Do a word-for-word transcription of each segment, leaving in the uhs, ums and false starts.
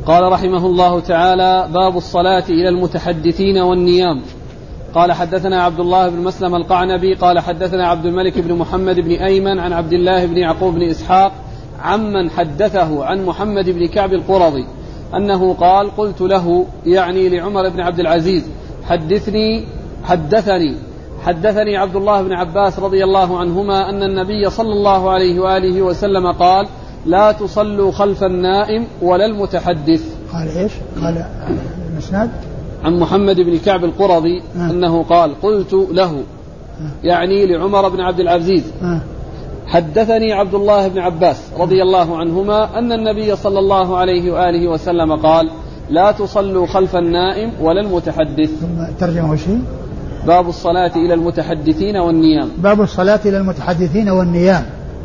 قال رحمه الله تعالى: باب الصلاة إلى المتحدثين والنيام. قال حدثنا عبد الله بن مسلم القعنبي قال حدثنا عبد الملك بن محمد بن أيمن عن عبد الله بن يعقوب بن إسحاق عمن حدثه عن محمد بن كعب القرظي أنه قال: قلت له، يعني لعمر بن عبد العزيز: حدثني حدثني حدثني عبد الله بن عباس رضي الله عنهما أن النبي صلى الله عليه وآله وسلم قال: لا تصلوا خلف النائم ولا المتحدث. قال إيش؟ قال المسند عن محمد بن كعب القرظي آه. أنه قال: قلت له، آه. يعني لعمر بن عبد العزيز: آه. حدثني عبد الله بن عباس رضي الله عنهما أن النبي صلى الله عليه وآله وسلم قال: لا تصلوا خلف النائم ولا المتحدث. ثم ترجمه شيء: باب الصلاة إلى المتحدثين والنيام. باب الصلاة إلى المتحدثين والنيام.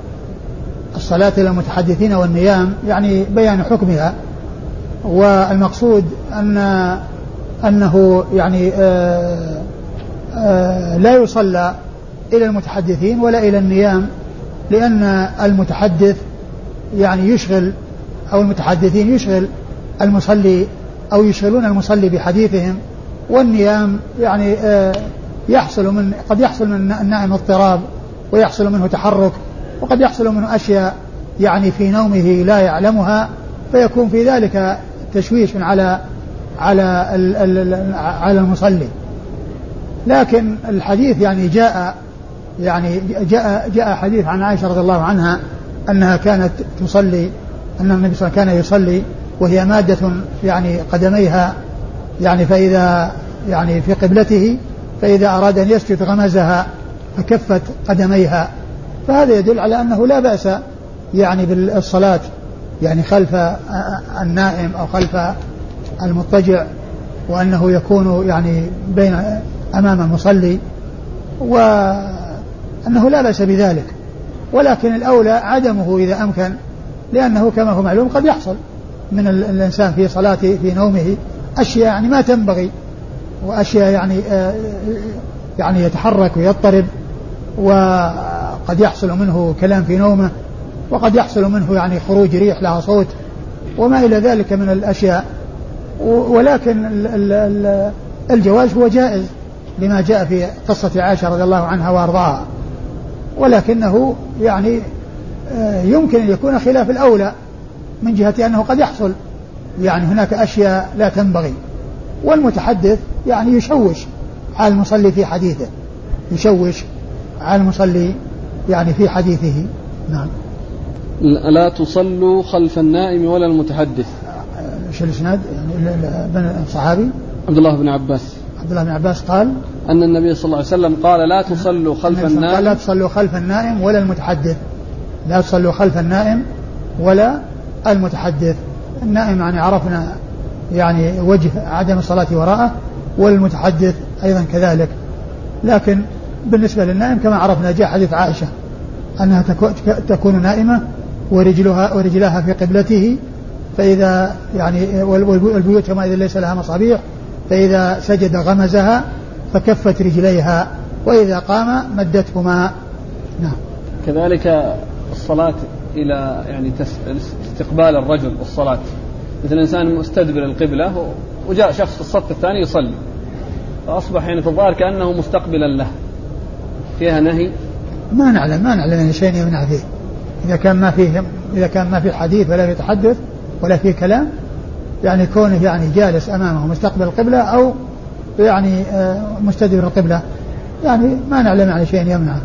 الصلاة إلى المتحدثين والنيام يعني بيان حكمها، والمقصود أن أنه يعني آآ آآ لا يصلى إلى المتحدثين ولا إلى النيام، لأن المتحدث يعني يشغل أو المتحدثين يشغل المصلي أو يشغلون المصلي بحديثهم، والنيام يعني يحصل من قد يحصل من النائم اضطراب ويحصل منه تحرك، وقد يحصل منه أشياء يعني في نومه لا يعلمها، فيكون في ذلك تشويش على على على المصلي. لكن الحديث يعني جاء يعني جاء جاء حديث عن عائشة رضي الله عنها أنها كانت تصلي، أن النبي صلى الله عليه وسلم كان يصلي وهي مادة يعني قدميها يعني فإذا يعني في قبلته، فإذا أراد أن يسجد غمزها فكفت قدميها، فهذا يدل على أنه لا بأس يعني بالصلاة يعني خلف النائم أو خلف المضطجع، وأنه يكون يعني بين أمام المصلي، وأنه لا بأس بذلك، ولكن الأولى عدمه إذا أمكن، لأنه كما هو معلوم قد يحصل من الإنسان في صلاته في نومه أشياء يعني ما تنبغي، وأشياء يعني يعني يتحرك ويضطرب، وقد يحصل منه كلام في نومه، وقد يحصل منه يعني خروج ريح لها صوت وما إلى ذلك من الأشياء، ولكن الجواز هو جائز لما جاء في قصة عائشة رضي الله عنها وأرضاها، ولكنه يعني يمكن أن يكون خلاف الأولى من جهة أنه قد يحصل يعني هناك أشياء لا تنبغي، والمتحدث يعني يشوش على المصلي في حديثه، يشوش على المصلي يعني في حديثه. نعم. لا تصلوا خلف النائم ولا المتحدث. ايش الاسناد؟ يعني الصحابي عبد الله بن عباس عبد الله بن عباس قال أن النبي صلى الله عليه وسلم قال: لا تصلوا خلف النائم. قال: لا تصلوا خلف النائم ولا المتحدث. لا تصلوا خلف النائم ولا المتحدث. النائم يعني عرفنا يعني وجه عدم الصلاة وراءه، والمتحدث أيضا كذلك، لكن بالنسبة للنائم كما عرفنا جاء حديث عائشة أنها تكون نائمة ورجلها ورجلها في قبلته، فإذا يعني والبيوت يومئذ ليس لها مصابيح، فإذا سجد غمزها فكفت رجليها، وإذا قام مدتهما. نعم. كذلك الصلاة إلى يعني استقبال الرجل والصلاة، مثل إنسان مستدبر القبلة وجاء شخص في الصف الثاني يصلي، فأصبح يعني في الظاهر كأنه مستقبلا له، فيها نهي؟ ما نعلم ما نعلم أن شيء يمنع فيه، إذا كان ما فيه إذا كان ما فيه حديث ولا يتحدث ولا فيه كلام، يعني كونه يعني جالس أمامه مستقبل القبلة أو يعني مستدبر القبلة، يعني ما نعلم عن شيء يمنعه.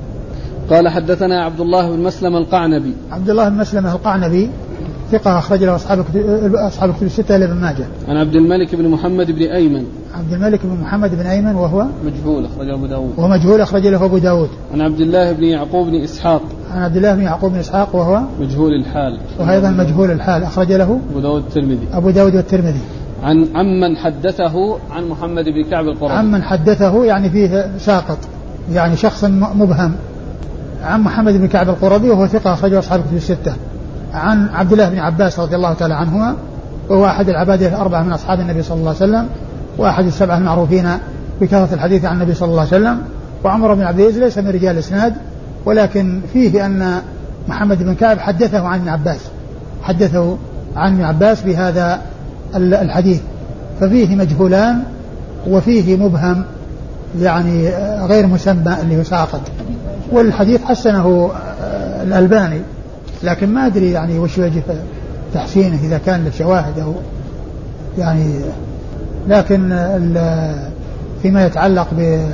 قال: حدثنا عبد الله بن مسلم القعنبي. عبد الله بن مسلم القعنبي ثقة أخرج له أصحاب أصحاب الكتب الستة إلا ابن ماجه. عن عبد الملك بن محمد بن أيمن. عبد الملك بن محمد بن أيمن وهو مجهول أخرج له أبو داود. وهو مجهول أخرج له أبو داود. عن عبد الله بن يعقوب بن إسحاق. عن عبد الله بن يعقوب بن إسحاق وهو مجهول الحال. وأيضا مجهول الحال أخرج له أبو داود الترمذي. أبو داود والترمذي. عن عمن حدثه عن محمد بن كعب القرظي. عمن حدثه يعني فيه ساقط، يعني شخص مبهم، عن محمد بن كعب القرظي وهو ثقة أخرجه أصحاب الكتب الستة. عن عبد الله بن عباس رضي الله تعالى عنهما وهو أحد العبادة الأربعة من أصحاب النبي صلى الله عليه وسلم، وأحد السبعة المعروفين بكثرة الحديث عن النبي صلى الله عليه وسلم. وعمر بن عبد العزيز ليس من رجال الإسناد، ولكن فيه أن محمد بن كعب حدثه عن ابن عباس حدثه عن ابن عباس بهذا الحديث، ففيه مجهولان وفيه مبهم يعني غير مسمى اللي هو ساقط. والحديث حسنه الألباني، لكن ما أدري يعني وش وجه تحسينه إذا كان له شواهد أو يعني. لكن فيما يتعلق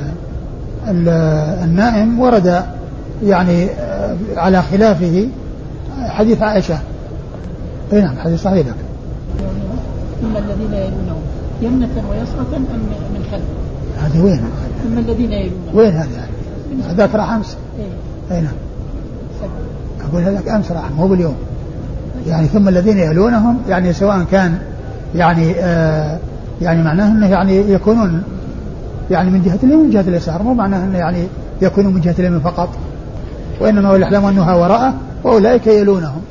بالنائم ورد يعني على خلافه حديث عائشة. اي نعم حديث صحيح لك. ثم الذين يلونهم يمنة ويسرة أم من خلف؟ هذه وين؟ ثم الذين يلونهم وين هذا يعني؟ هذاك راح أمس. اي نعم أقول هذاك أمس راح مو باليوم. يعني ثم الذين يلونهم يعني سواء كان يعني آه يعني معناه انه يعني يكونون يعني من جهة اليمين من جهة اليسار، مو معناه انه يعني يكونوا من جهة اليمين فقط، وإنما هو الأحلام أنها وراءه وأولئك يلونهم.